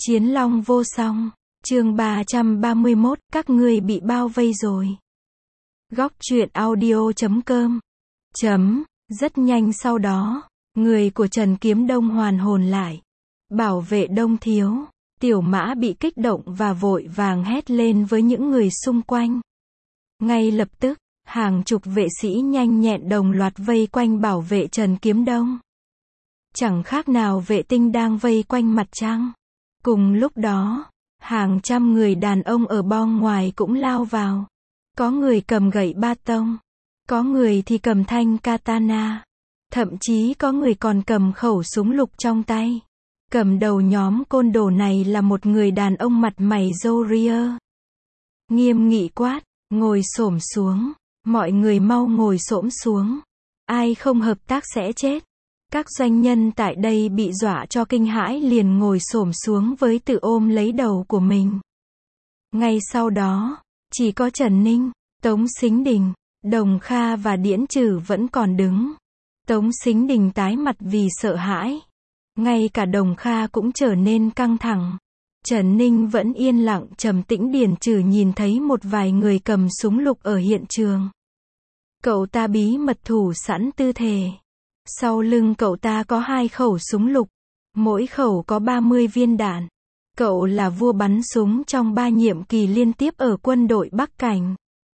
Chiến long vô song. Chương 331, các ngươi bị bao vây rồi. Góc truyện audio.com. Rất nhanh sau đó, người của Trần Kiếm Đông hoàn hồn lại. Bảo vệ Đông thiếu. Tiểu Mã bị kích động và vội vàng hét lên với những người xung quanh. Ngay lập tức, hàng chục vệ sĩ nhanh nhẹn đồng loạt vây quanh bảo vệ Trần Kiếm Đông. Chẳng khác nào vệ tinh đang vây quanh mặt trăng. Cùng lúc đó, hàng trăm người đàn ông ở bong ngoài cũng lao vào. Có người cầm gậy ba tông, có người thì cầm thanh katana, thậm chí có người còn cầm khẩu súng lục trong tay. Cầm đầu nhóm côn đồ này là một người đàn ông mặt mày râu ria. Nghiêm nghị quát, ngồi xổm xuống, mọi người mau ngồi xổm xuống. Ai không hợp tác sẽ chết. Các doanh nhân tại đây bị dọa cho kinh hãi liền ngồi xổm xuống với tự ôm lấy đầu của mình. Ngay sau đó, chỉ có Trần Ninh, Tống Sính Đình, Đồng Kha và Điễn Trừ vẫn còn đứng. Tống Sính Đình tái mặt vì sợ hãi. Ngay cả Đồng Kha cũng trở nên căng thẳng. Trần Ninh vẫn yên lặng trầm tĩnh. Điển Trừ nhìn thấy một vài người cầm súng lục ở hiện trường. Cậu ta bí mật thủ sẵn tư thế. Sau lưng cậu ta có 2 khẩu súng lục, mỗi khẩu có 30 viên đạn. Cậu là vua bắn súng trong 3 nhiệm kỳ liên tiếp ở quân đội Bắc Cảnh.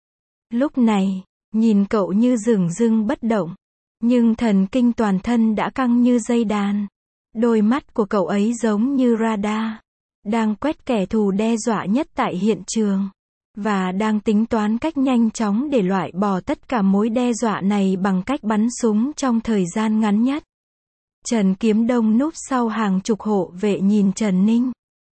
Lúc này, nhìn cậu như dửng dưng bất động, nhưng thần kinh toàn thân đã căng như dây đàn. Đôi mắt của cậu ấy giống như radar, đang quét kẻ thù đe dọa nhất tại hiện trường, và đang tính toán cách nhanh chóng để loại bỏ tất cả mối đe dọa này bằng cách bắn súng trong thời gian ngắn nhất. Trần Kiếm Đông núp sau hàng chục hộ vệ nhìn Trần Ninh.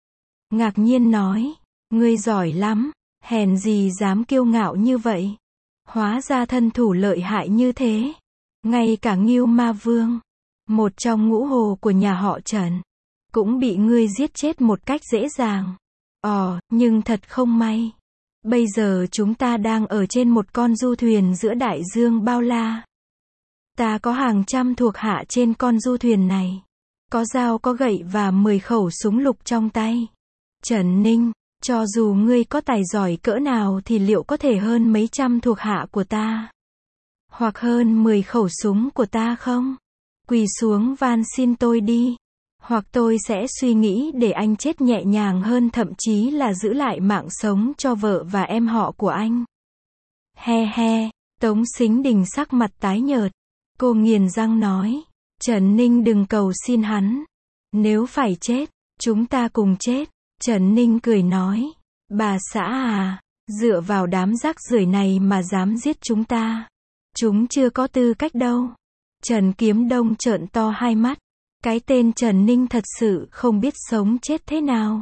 Ngạc nhiên nói, ngươi giỏi lắm, hèn gì dám kiêu ngạo như vậy. Hóa ra thân thủ lợi hại như thế. Ngay cả Ngưu Ma Vương, một trong ngũ hồ của nhà họ Trần, cũng bị ngươi giết chết một cách dễ dàng. Nhưng thật không may. Bây giờ chúng ta đang ở trên một con du thuyền giữa đại dương bao la. Ta có hàng trăm thuộc hạ trên con du thuyền này. Có dao có gậy và 10 khẩu súng lục trong tay. Trần Ninh, cho dù ngươi có tài giỏi cỡ nào thì liệu có thể hơn mấy trăm thuộc hạ của ta? Hoặc hơn 10 khẩu súng của ta không? Quỳ xuống van xin tôi đi. Hoặc tôi sẽ suy nghĩ để anh chết nhẹ nhàng hơn, thậm chí là giữ lại mạng sống cho vợ và em họ của anh. He he, Tống Sính Đình sắc mặt tái nhợt. Cô nghiền răng nói, Trần Ninh đừng cầu xin hắn. Nếu phải chết, chúng ta cùng chết. Trần Ninh cười nói, bà xã à, dựa vào đám rác rưởi này mà dám giết chúng ta. Chúng chưa có tư cách đâu. Trần Kiếm Đông trợn to hai mắt. Cái tên Trần Ninh thật sự không biết sống chết thế nào.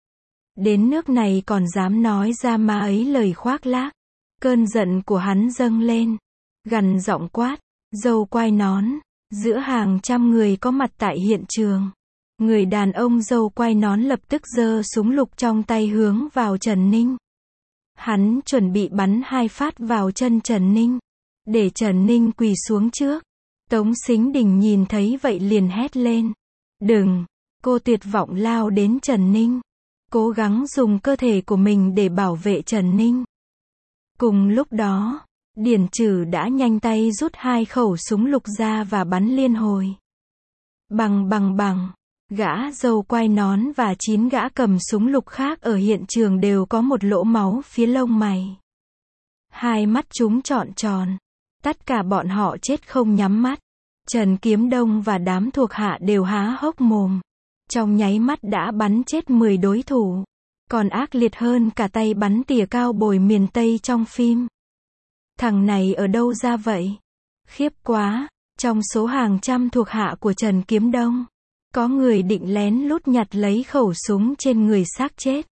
Đến nước này còn dám nói ra mà ấy lời khoác lác. Cơn giận của hắn dâng lên. Gằn giọng quát, dâu quai nón. Giữa hàng trăm người có mặt tại hiện trường, người đàn ông dâu quai nón lập tức giơ súng lục trong tay hướng vào Trần Ninh. Hắn chuẩn bị bắn 2 phát vào chân Trần Ninh, để Trần Ninh quỳ xuống trước. Tống Sính Đình nhìn thấy vậy liền hét lên. Đừng! Cô tuyệt vọng lao đến Trần Ninh, cố gắng dùng cơ thể của mình để bảo vệ Trần Ninh. Cùng lúc đó, Điển Trừ đã nhanh tay rút 2 khẩu súng lục ra và bắn liên hồi. Bằng bằng bằng, gã dâu quai nón và 9 gã cầm súng lục khác ở hiện trường đều có một lỗ máu phía lông mày. 2 mắt chúng trọn tròn. Tất cả bọn họ chết không nhắm mắt. Trần Kiếm Đông và đám thuộc hạ đều há hốc mồm. Trong nháy mắt đã bắn chết 10 đối thủ. Còn ác liệt hơn cả tay bắn tỉa cao bồi miền Tây trong phim. Thằng này ở đâu ra vậy? Khiếp quá. Trong số hàng trăm thuộc hạ của Trần Kiếm Đông, có người định lén lút nhặt lấy khẩu súng trên người xác chết.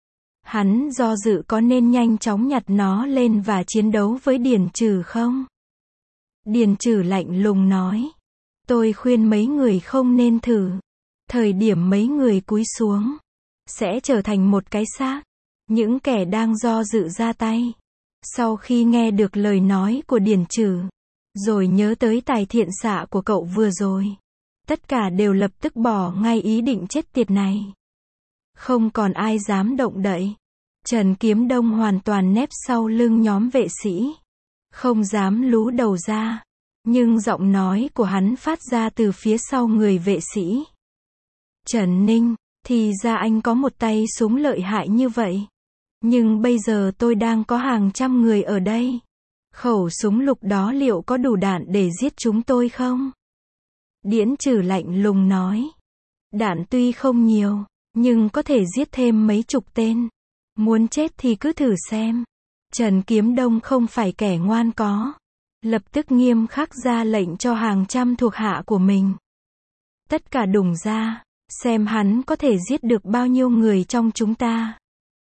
Hắn do dự có nên nhanh chóng nhặt nó lên và chiến đấu với Điển Trừ không? Điển Trừ lạnh lùng nói, tôi khuyên mấy người không nên thử. Thời điểm mấy người cúi xuống, sẽ trở thành một cái xác. Những kẻ đang do dự ra tay. Sau khi nghe được lời nói của Điển Trừ, rồi nhớ tới tài thiện xạ của cậu vừa rồi, tất cả đều lập tức bỏ ngay ý định chết tiệt này. Không còn ai dám động đậy. Trần Kiếm Đông hoàn toàn nép sau lưng nhóm vệ sĩ. Không dám lú đầu ra. Nhưng giọng nói của hắn phát ra từ phía sau người vệ sĩ. Trần Ninh, thì ra anh có một tay súng lợi hại như vậy. Nhưng bây giờ tôi đang có hàng trăm người ở đây. Khẩu súng lục đó liệu có đủ đạn để giết chúng tôi không? Điễn Trừ lạnh lùng nói. Đạn tuy không nhiều, nhưng có thể giết thêm mấy chục tên. Muốn chết thì cứ thử xem. Trần Kiếm Đông không phải kẻ ngoan có. Lập tức nghiêm khắc ra lệnh cho hàng trăm thuộc hạ của mình. Tất cả đùng ra, xem hắn có thể giết được bao nhiêu người trong chúng ta.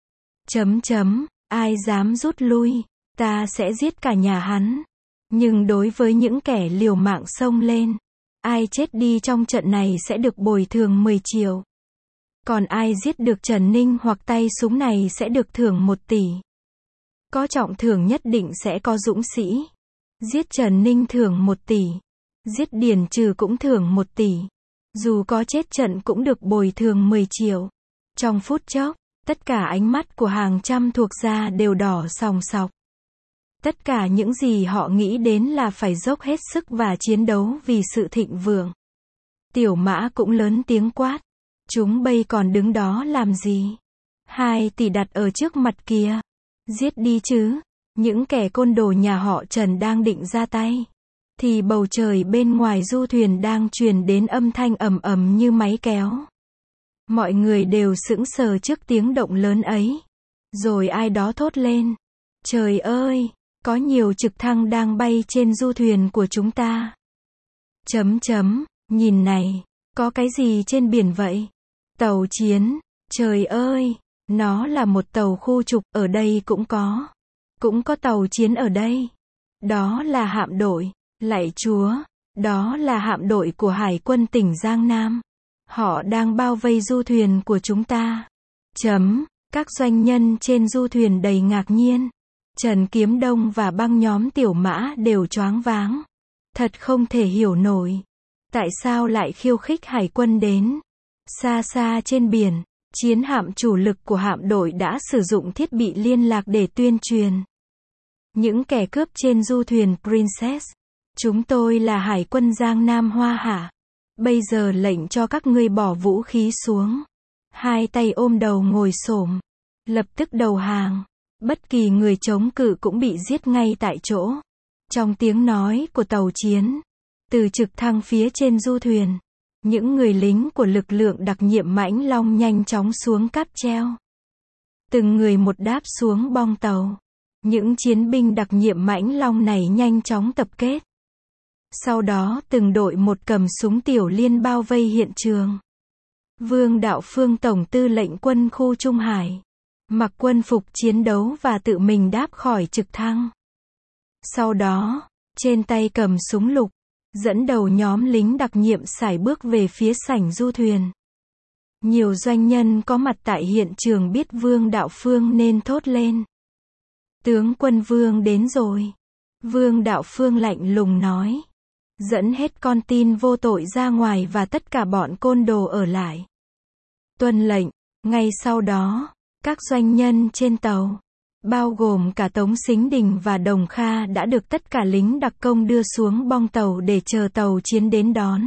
Ai dám rút lui, ta sẽ giết cả nhà hắn. Nhưng đối với những kẻ liều mạng xông lên, ai chết đi trong trận này sẽ được bồi thường 10 triệu. Còn ai giết được Trần Ninh hoặc tay súng này sẽ được thưởng 1 tỷ. Có trọng thưởng nhất định sẽ có dũng sĩ. Giết Trần Ninh thưởng 1 tỷ. Giết Điển Trừ cũng thưởng 1 tỷ. Dù có chết trận cũng được bồi thường 10 triệu. Trong phút chốc, tất cả ánh mắt của hàng trăm thuộc gia đều đỏ sòng sọc. Tất cả những gì họ nghĩ đến là phải dốc hết sức và chiến đấu vì sự thịnh vượng. Tiểu Mã cũng lớn tiếng quát. Chúng bây còn đứng đó làm gì? 2 tỷ đặt ở trước mặt kìa. Giết đi chứ. Những kẻ côn đồ nhà họ Trần đang định ra tay. Thì bầu trời bên ngoài du thuyền đang truyền đến âm thanh ầm ầm như máy kéo. Mọi người đều sững sờ trước tiếng động lớn ấy. Rồi ai đó thốt lên. Trời ơi, có nhiều trực thăng đang bay trên du thuyền của chúng ta. Nhìn này, có cái gì trên biển vậy? Tàu chiến, trời ơi, nó là một tàu khu trục, ở đây cũng có. Cũng có tàu chiến ở đây. Đó là hạm đội, lạy Chúa, đó là hạm đội của Hải quân tỉnh Giang Nam. Họ đang bao vây du thuyền của chúng ta. Các doanh nhân trên du thuyền đầy ngạc nhiên. Trần Kiếm Đông và băng nhóm Tiểu Mã đều choáng váng. Thật không thể hiểu nổi. Tại sao lại khiêu khích hải quân đến? Xa xa trên biển, chiến hạm chủ lực của hạm đội đã sử dụng thiết bị liên lạc để tuyên truyền. Những kẻ cướp trên du thuyền Princess. Chúng tôi là Hải quân Giang Nam Hoa Hạ. Bây giờ lệnh cho các ngươi bỏ vũ khí xuống. 2 tay ôm đầu ngồi xổm. Lập tức đầu hàng. Bất kỳ người chống cự cũng bị giết ngay tại chỗ. Trong tiếng nói của tàu chiến, từ trực thăng phía trên du thuyền, những người lính của lực lượng đặc nhiệm Mãnh Long nhanh chóng xuống cáp treo. Từng người một đáp xuống bong tàu. Những chiến binh đặc nhiệm Mãnh Long này nhanh chóng tập kết. Sau đó từng đội một cầm súng tiểu liên bao vây hiện trường. Vương Đạo Phương Tổng tư lệnh quân khu Trung Hải, mặc quân phục chiến đấu và tự mình đáp khỏi trực thăng. Sau đó, trên tay cầm súng lục, dẫn đầu nhóm lính đặc nhiệm sải bước về phía sảnh du thuyền. Nhiều doanh nhân có mặt tại hiện trường biết Vương Đạo Phương nên thốt lên. Tướng quân Vương đến rồi. Vương Đạo Phương lạnh lùng nói. Dẫn hết con tin vô tội ra ngoài và tất cả bọn côn đồ ở lại. Tuân lệnh. Ngay sau đó, các doanh nhân trên tàu, bao gồm cả Tống Sính Đình và Đồng Kha đã được tất cả lính đặc công đưa xuống bong tàu để chờ tàu chiến đến đón.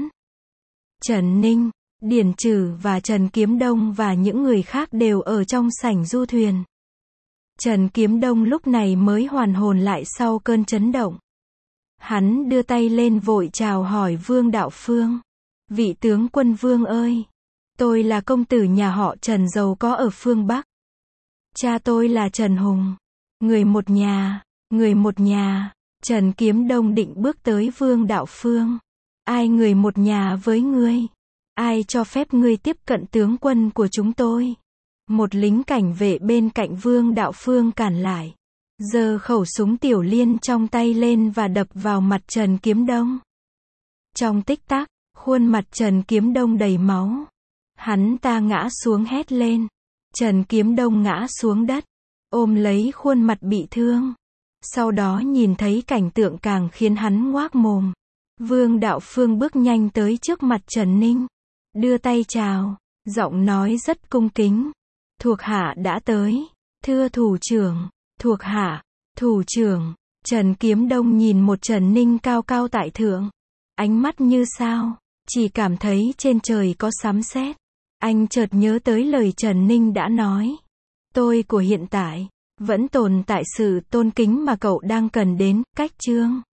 Trần Ninh, Điển Trừ và Trần Kiếm Đông và những người khác đều ở trong sảnh du thuyền. Trần Kiếm Đông lúc này mới hoàn hồn lại sau cơn chấn động. Hắn đưa tay lên vội chào hỏi Vương Đạo Phương. Vị tướng quân Vương ơi! Tôi là công tử nhà họ Trần giàu có ở phương Bắc. Cha tôi là Trần Hùng. Người một nhà. Trần Kiếm Đông định bước tới Vương Đạo Phương. Ai người một nhà với ngươi? Ai cho phép ngươi tiếp cận tướng quân của chúng tôi? Một lính cảnh vệ bên cạnh Vương Đạo Phương cản lại. Giơ khẩu súng tiểu liên trong tay lên và đập vào mặt Trần Kiếm Đông. Trong tích tắc, khuôn mặt Trần Kiếm Đông đầy máu. Hắn ta ngã xuống hét lên. Trần Kiếm Đông ngã xuống đất, ôm lấy khuôn mặt bị thương. Sau đó nhìn thấy cảnh tượng càng khiến hắn ngoác mồm. Vương Đạo Phương bước nhanh tới trước mặt Trần Ninh, đưa tay chào, giọng nói rất cung kính. Thuộc hạ đã tới. Thưa thủ trưởng. Thuộc hạ. Thủ trưởng. Trần Kiếm Đông nhìn một Trần Ninh cao cao tại thượng. Ánh mắt như sao. Chỉ cảm thấy trên trời có sấm sét. Anh chợt nhớ tới lời Trần Ninh đã nói. Tôi của hiện tại, vẫn tồn tại sự tôn kính mà cậu đang cần đến, cách chương.